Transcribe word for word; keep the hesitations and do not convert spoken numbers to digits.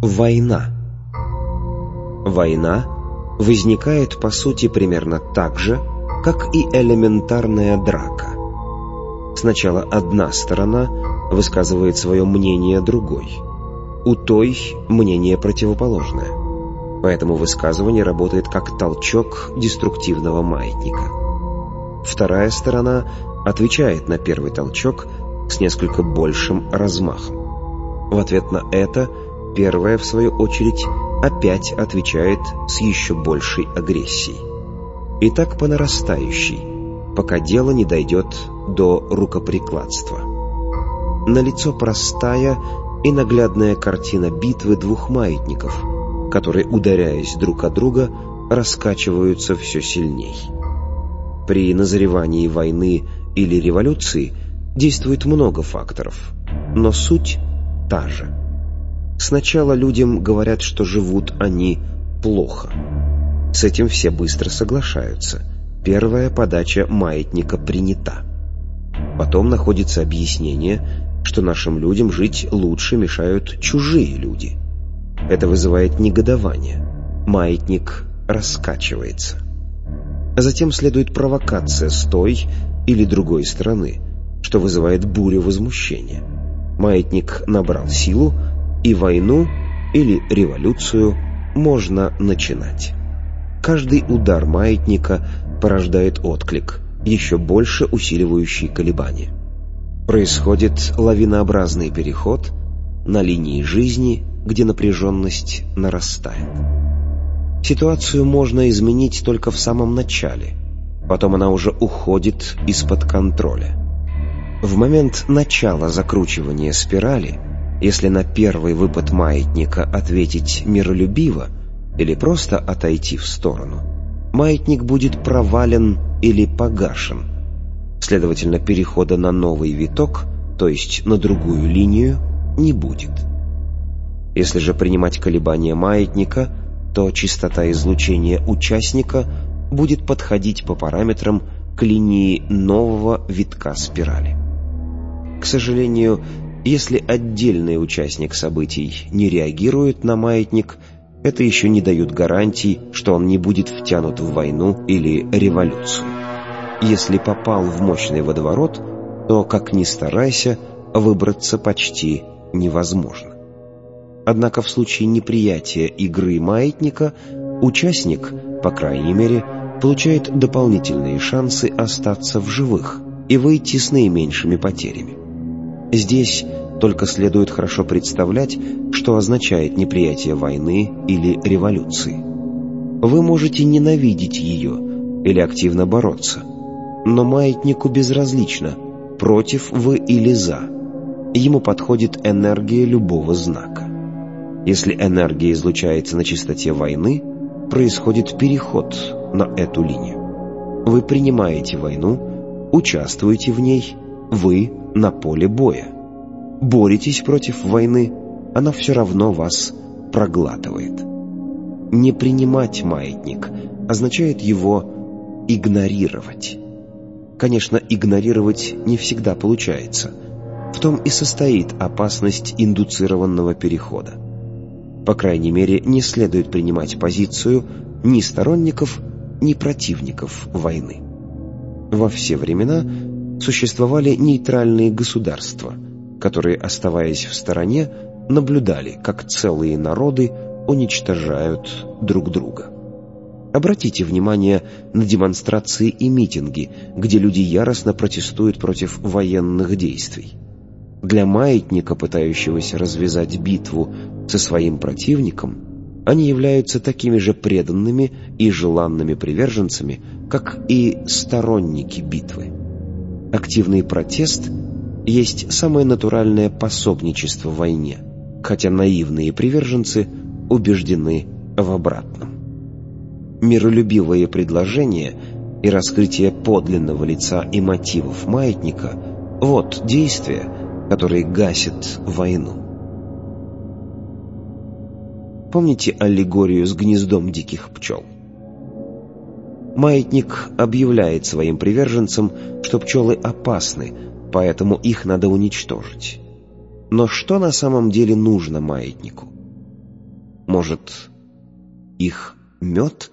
Война. Война возникает, по сути, примерно так же, как и элементарная драка. Сначала одна сторона высказывает свое мнение другой. У той мнение противоположное. Поэтому высказывание работает как толчок деструктивного маятника. Вторая сторона отвечает на первый толчок с несколько большим размахом. В ответ на это первая, в свою очередь, опять отвечает с еще большей агрессией. И так по нарастающей, пока дело не дойдет до рукоприкладства. Налицо простая и наглядная картина битвы двух маятников, которые, ударяясь друг о друга, раскачиваются все сильней. При назревании войны или революции действует много факторов, но суть та же. Сначала людям говорят, что живут они плохо. С этим все быстро соглашаются. Первая подача маятника принята. Потом находится объяснение, что нашим людям жить лучше мешают чужие люди. Это вызывает негодование. Маятник раскачивается. Затем следует провокация с той или другой стороны, что вызывает бурю возмущения. Маятник набрал силу, и войну или революцию можно начинать. Каждый удар маятника порождает отклик, еще больше усиливающий колебания. Происходит лавинообразный переход на линии жизни, где напряженность нарастает. Ситуацию можно изменить только в самом начале, потом она уже уходит из-под контроля. В момент начала закручивания спирали, если на первый выпад маятника ответить миролюбиво или просто отойти в сторону, маятник будет провален или погашен. Следовательно, перехода на новый виток, то есть на другую линию, не будет. Если же принимать колебания маятника, то частота излучения участника будет подходить по параметрам к линии нового витка спирали. К сожалению, если отдельный участник событий не реагирует на маятник, это еще не дает гарантий, что он не будет втянут в войну или революцию. Если попал в мощный водоворот, то, как ни старайся, выбраться почти невозможно. Однако в случае неприятия игры маятника участник, по крайней мере, получает дополнительные шансы остаться в живых и выйти с наименьшими потерями. Здесь только следует хорошо представлять, что означает неприятие войны или революции. Вы можете ненавидеть ее или активно бороться, но маятнику безразлично, против вы или за. Ему подходит энергия любого знака. Если энергия излучается на частоте войны, происходит переход на эту линию. Вы принимаете войну, участвуете в ней, вы на поле боя. Боретесь против войны, она все равно вас проглатывает. Не принимать маятник означает его игнорировать. Конечно, игнорировать не всегда получается. В том и состоит опасность индуцированного перехода. По крайней мере, не следует принимать позицию ни сторонников, ни противников войны. Во все времена существовали нейтральные государства, которые, оставаясь в стороне, наблюдали, как целые народы уничтожают друг друга. Обратите внимание на демонстрации и митинги, где люди яростно протестуют против военных действий. Для маятника, пытающегося развязать битву со своим противником, они являются такими же преданными и желанными приверженцами, как и сторонники битвы. Активный протест есть самое натуральное пособничество в войне, хотя наивные приверженцы убеждены в обратном. Миролюбивое предложение и раскрытие подлинного лица и мотивов маятника – вот действия, которые гасят войну. Помните аллегорию с гнездом диких пчел? Маятник объявляет своим приверженцам, что пчелы опасны, поэтому их надо уничтожить. Но что на самом деле нужно маятнику? Может, их мед?